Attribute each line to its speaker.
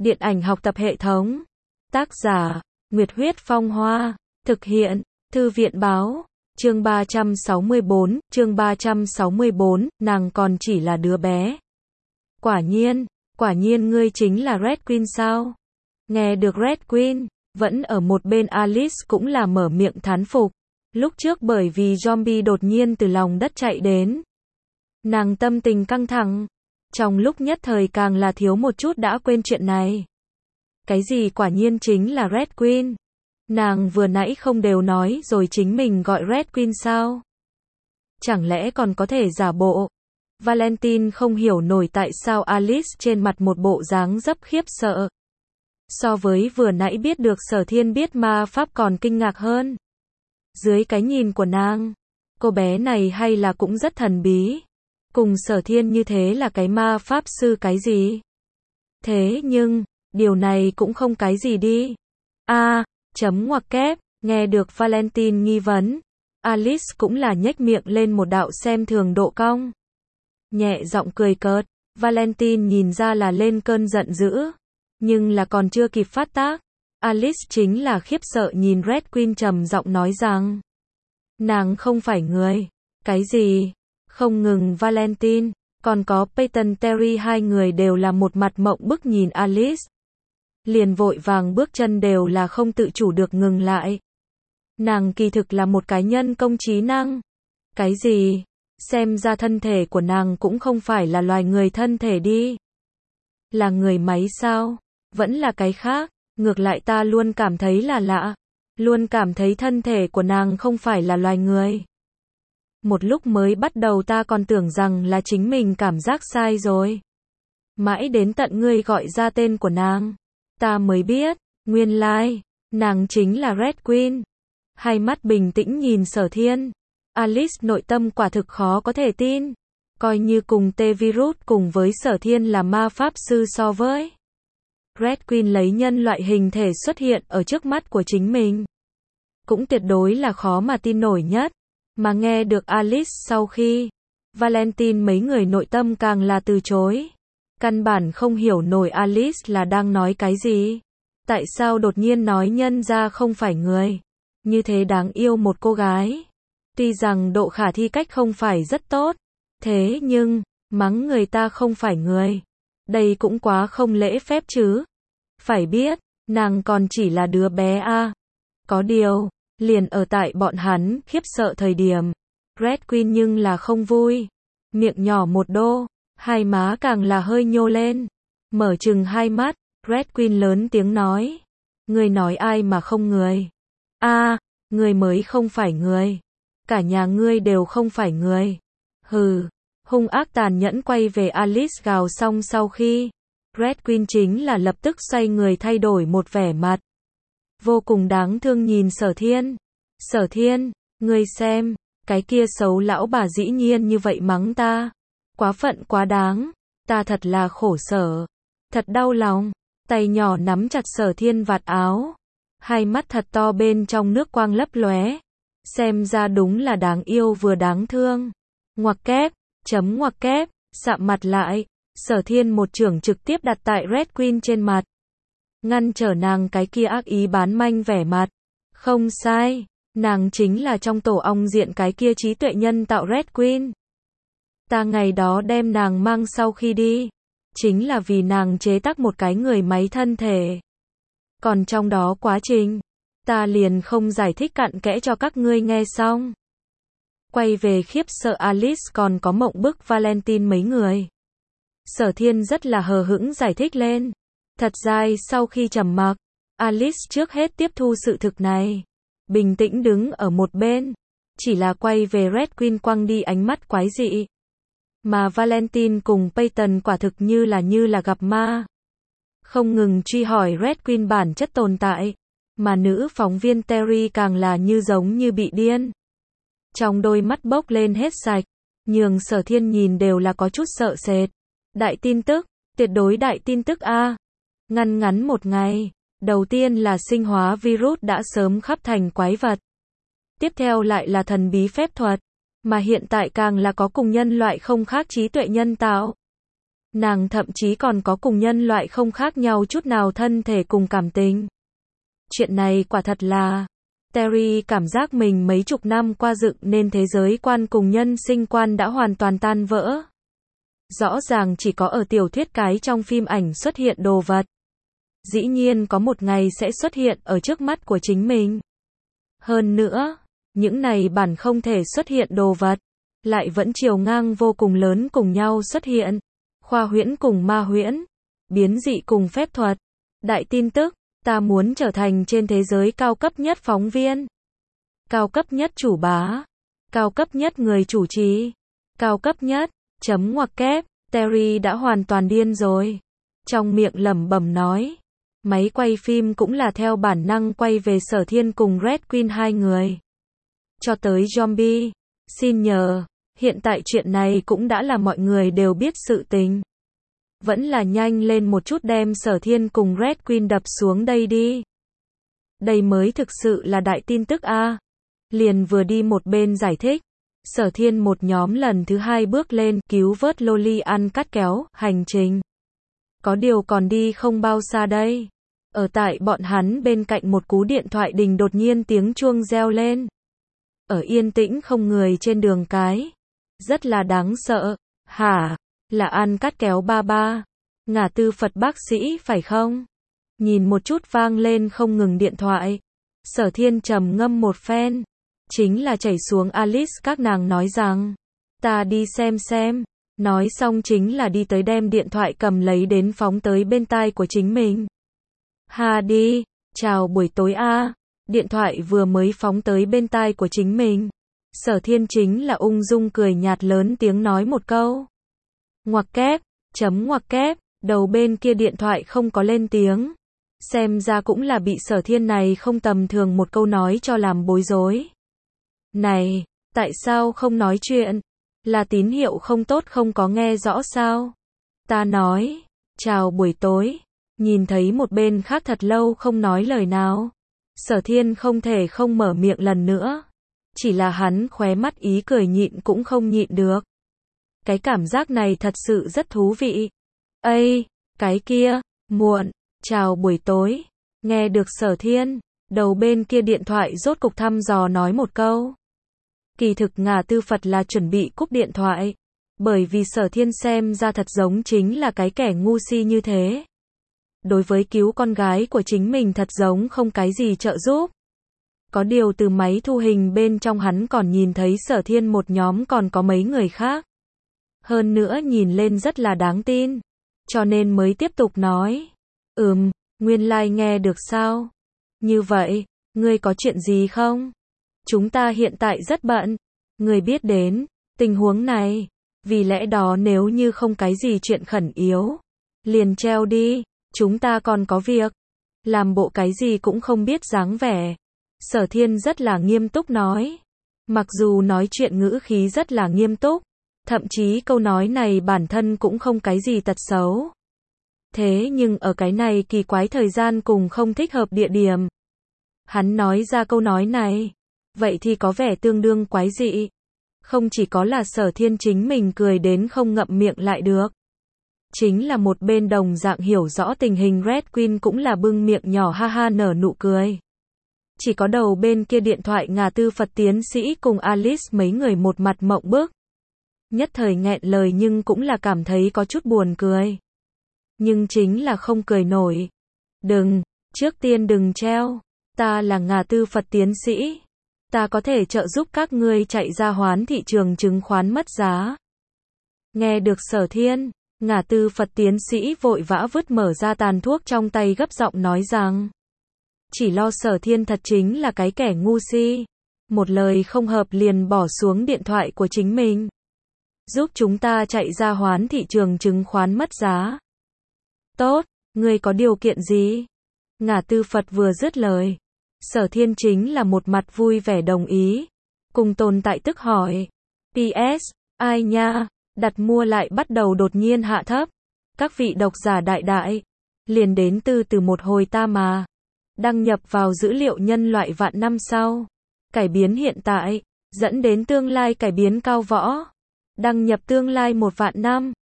Speaker 1: Điện ảnh học tập hệ thống. Tác giả, Nguyệt Huyết Phong Hoa. Thực hiện, Thư viện Báo. Chương 364, nàng còn chỉ là đứa bé. Quả nhiên ngươi chính là Red Queen sao? Nghe được Red Queen, vẫn ở một bên Alice cũng là mở miệng thán phục. Lúc trước bởi vì zombie đột nhiên từ lòng đất chạy đến. Nàng tâm tình căng thẳng. Trong lúc nhất thời càng là thiếu một chút đã quên chuyện này. Cái gì quả nhiên chính là Red Queen? Nàng vừa nãy không đều nói rồi chính mình gọi Red Queen sao? Chẳng lẽ còn có thể giả bộ? Valentine không hiểu nổi tại sao Alice trên mặt một bộ dáng dấp khiếp sợ. So với vừa nãy biết được Sở Thiên biết ma pháp còn kinh ngạc hơn. Dưới cái nhìn của nàng, cô bé này hay là cũng rất thần bí. Cùng Sở Thiên như thế là cái ma pháp sư cái gì? Thế nhưng, điều này cũng không cái gì đi. Chấm ngoặc kép, nghe được Valentine nghi vấn. Alice cũng là nhếch miệng lên một đạo xem thường độ cong. Nhẹ giọng cười cợt, Valentine nhìn ra là lên cơn giận dữ. Nhưng là còn chưa kịp phát tác. Alice chính là khiếp sợ nhìn Red Queen trầm giọng nói rằng. Nàng không phải người. Cái gì? Không ngừng Valentine, còn có Peyton Terry hai người đều là một mặt mộng bức nhìn Alice. Liền vội vàng bước chân đều là không tự chủ được ngừng lại. Nàng kỳ thực là một cái nhân công trí năng. Cái gì? Xem ra thân thể của nàng cũng không phải là loài người thân thể đi. Là người máy sao? Vẫn là cái khác, ngược lại ta luôn cảm thấy là lạ. Luôn cảm thấy thân thể của nàng không phải là loài người. Một lúc mới bắt đầu ta còn tưởng rằng là chính mình cảm giác sai rồi. Mãi đến tận ngươi gọi ra tên của nàng, ta mới biết, nguyên lai, nàng chính là Red Queen. Hai mắt bình tĩnh nhìn Sở Thiên. Alice nội tâm quả thực khó có thể tin. Coi như cùng T-Virus cùng với Sở Thiên là ma pháp sư so với. Red Queen lấy nhân loại hình thể xuất hiện ở trước mắt của chính mình. Cũng tuyệt đối là khó mà tin nổi nhất. Mà nghe được Alice sau khi, Valentine mấy người nội tâm càng là từ chối. Căn bản không hiểu nổi Alice là đang nói cái gì. Tại sao đột nhiên nói nhân ra không phải người. Như thế đáng yêu một cô gái. Tuy rằng độ khả thi cách không phải rất tốt. Thế nhưng, mắng người ta không phải người. Đây cũng quá không lễ phép chứ. Phải biết, nàng còn chỉ là đứa bé a. Có điều, liền ở tại bọn hắn khiếp sợ thời điểm. Red Queen nhưng là không vui. Miệng nhỏ một đô, hai má càng là hơi nhô lên. Mở trừng hai mắt, Red Queen lớn tiếng nói. Người nói ai mà không người? Người mới không phải người. Cả nhà ngươi đều không phải người. Hừ, hung ác tàn nhẫn quay về Alice gào xong sau khi. Red Queen chính là lập tức xoay người thay đổi một vẻ mặt. Vô cùng đáng thương nhìn Sở Thiên. Sở Thiên, ngươi xem, cái kia xấu lão bà dĩ nhiên như vậy mắng ta. Quá phận quá đáng, ta thật là khổ sở. Thật đau lòng, tay nhỏ nắm chặt Sở Thiên vạt áo. Hai mắt thật to bên trong nước quang lấp lóe. Xem ra đúng là đáng yêu vừa đáng thương. Ngoặc kép, chấm ngoặc kép, sạm mặt lại. Sở Thiên một chưởng trực tiếp đặt tại Red Queen trên mặt. Ngăn trở nàng cái kia ác ý bán manh vẻ mặt. Không sai, nàng chính là trong tổ ong diện cái kia trí tuệ nhân tạo Red Queen. Ta ngày đó đem nàng mang sau khi đi, chính là vì nàng chế tác một cái người máy thân thể. Còn trong đó quá trình, ta liền không giải thích cặn kẽ cho các ngươi nghe xong. Quay về khiếp sợ Alice còn có mộng bức Valentine mấy người. Sở Thiên rất là hờ hững giải thích lên. Thật ra sau khi trầm mặc, Alice trước hết tiếp thu sự thực này. Bình tĩnh đứng ở một bên. Chỉ là quay về Red Queen quăng đi ánh mắt quái dị. Mà Valentine cùng Peyton quả thực như là gặp ma. Không ngừng truy hỏi Red Queen bản chất tồn tại. Mà nữ phóng viên Terry càng là như giống như bị điên. Trong đôi mắt bốc lên hết sạch. Nhường Sở Thiên nhìn đều là có chút sợ sệt. Đại tin tức, tuyệt đối đại tin tức a. Ngắn một ngày, đầu tiên là sinh hóa virus đã sớm khắp thành quái vật. Tiếp theo lại là thần bí phép thuật, mà hiện tại càng là có cùng nhân loại không khác trí tuệ nhân tạo. Nàng thậm chí còn có cùng nhân loại không khác nhau chút nào thân thể cùng cảm tình. Chuyện này quả thật là, Terry cảm giác mình mấy chục năm qua dựng nên thế giới quan cùng nhân sinh quan đã hoàn toàn tan vỡ. Rõ ràng chỉ có ở tiểu thuyết cái trong phim ảnh xuất hiện đồ vật. Dĩ nhiên có một ngày sẽ xuất hiện ở trước mắt của chính mình. Hơn nữa, những này bản không thể xuất hiện đồ vật, lại vẫn chiều ngang vô cùng lớn cùng nhau xuất hiện. Khoa huyễn cùng ma huyễn, biến dị cùng phép thuật, đại tin tức, ta muốn trở thành trên thế giới cao cấp nhất phóng viên, cao cấp nhất chủ bá, cao cấp nhất người chủ trì, cao cấp nhất, chấm ngoặc kép, Terry đã hoàn toàn điên rồi. Trong miệng lẩm bẩm nói, máy quay phim cũng là theo bản năng quay về Sở Thiên cùng Red Queen hai người. Cho tới zombie, xin nhờ, hiện tại chuyện này cũng đã là mọi người đều biết sự tình. Vẫn là nhanh lên một chút đem Sở Thiên cùng Red Queen đập xuống đây đi. Đây mới thực sự là đại tin tức a. Liền vừa đi một bên giải thích. Sở Thiên một nhóm lần thứ hai bước lên cứu vớt Loli ăn cắt kéo, hành trình. Có điều còn đi không bao xa đây. Ở tại bọn hắn bên cạnh một cú điện thoại đình đột nhiên tiếng chuông reo lên. Ở yên tĩnh không người trên đường cái. Rất là đáng sợ. Hả? Là ăn cắt kéo ba ba. Ngả tư Phật bác sĩ phải không? Nhìn một chút vang lên không ngừng điện thoại. Sở Thiên trầm ngâm một phen. Chính là chảy xuống Alice các nàng nói rằng. Ta đi xem. Nói xong chính là đi tới đem điện thoại cầm lấy đến phóng tới bên tai của chính mình. Ha đi, chào buổi tối a. Điện thoại vừa mới phóng tới bên tai của chính mình. Sở Thiên chính là ung dung cười nhạt lớn tiếng nói một câu. Ngoặc kép, chấm ngoặc kép, đầu bên kia điện thoại không có lên tiếng. Xem ra cũng là bị Sở Thiên này không tầm thường một câu nói cho làm bối rối. Này, tại sao không nói chuyện? Là tín hiệu không tốt không có nghe rõ sao? Ta nói, chào buổi tối. Nhìn thấy một bên khác thật lâu không nói lời nào. Sở Thiên không thể không mở miệng lần nữa. Chỉ là hắn khóe mắt ý cười nhịn cũng không nhịn được. Cái cảm giác này thật sự rất thú vị. Ây, cái kia, muộn, chào buổi tối. Nghe được Sở Thiên, đầu bên kia điện thoại rốt cục thăm dò nói một câu. Kỳ thực Ngả Tư Phật là chuẩn bị cúp điện thoại. Bởi vì Sở Thiên xem ra thật giống chính là cái kẻ ngu si như thế. Đối với cứu con gái của chính mình thật giống không cái gì trợ giúp. Có điều từ máy thu hình bên trong hắn còn nhìn thấy Sở Thiên một nhóm còn có mấy người khác. Hơn nữa nhìn lên rất là đáng tin. Cho nên mới tiếp tục nói. Nguyên lai nghe được sao? Như vậy, ngươi có chuyện gì không? Chúng ta hiện tại rất bận. Ngươi biết đến tình huống này. Vì lẽ đó nếu như không cái gì chuyện khẩn yếu, liền treo đi. Chúng ta còn có việc. Làm bộ cái gì cũng không biết dáng vẻ. Sở Thiên rất là nghiêm túc nói. Mặc dù nói chuyện ngữ khí rất là nghiêm túc. Thậm chí câu nói này bản thân cũng không cái gì tật xấu. Thế nhưng ở cái này kỳ quái thời gian cùng không thích hợp địa điểm. Hắn nói ra câu nói này. Vậy thì có vẻ tương đương quái dị. Không chỉ có là Sở Thiên chính mình cười đến không ngậm miệng lại được. Chính là một bên đồng dạng hiểu rõ tình hình Red Queen cũng là bưng miệng nhỏ ha ha nở nụ cười. Chỉ có đầu bên kia điện thoại Ngả Tư Phật tiến sĩ cùng Alice mấy người một mặt mộng bức. Nhất thời nghẹn lời nhưng cũng là cảm thấy có chút buồn cười. Nhưng chính là không cười nổi. Đừng, trước tiên đừng treo. Ta là Ngả Tư Phật tiến sĩ. Ta có thể trợ giúp các ngươi chạy ra hoán thị trường chứng khoán mất giá. Nghe được Sở Thiên, Ngả Tư Phật tiến sĩ vội vã vứt mở ra tàn thuốc trong tay gấp giọng nói rằng. Chỉ lo Sở Thiên thật chính là cái kẻ ngu si. Một lời không hợp liền bỏ xuống điện thoại của chính mình. Giúp chúng ta chạy ra hoán thị trường chứng khoán mất giá. Tốt, ngươi có điều kiện gì? Ngả Tư Phật vừa dứt lời. Sở Thiên chính là một mặt vui vẻ đồng ý. Cùng tồn tại tức hỏi. PS, ai nha, đặt mua lại bắt đầu đột nhiên hạ thấp. Các vị độc giả đại đại. Liền đến từ một hồi ta mà. Đăng nhập vào dữ liệu nhân loại vạn năm sau. Cải biến hiện tại. Dẫn đến tương lai cải biến cao võ. Đăng nhập tương lai 1 vạn năm.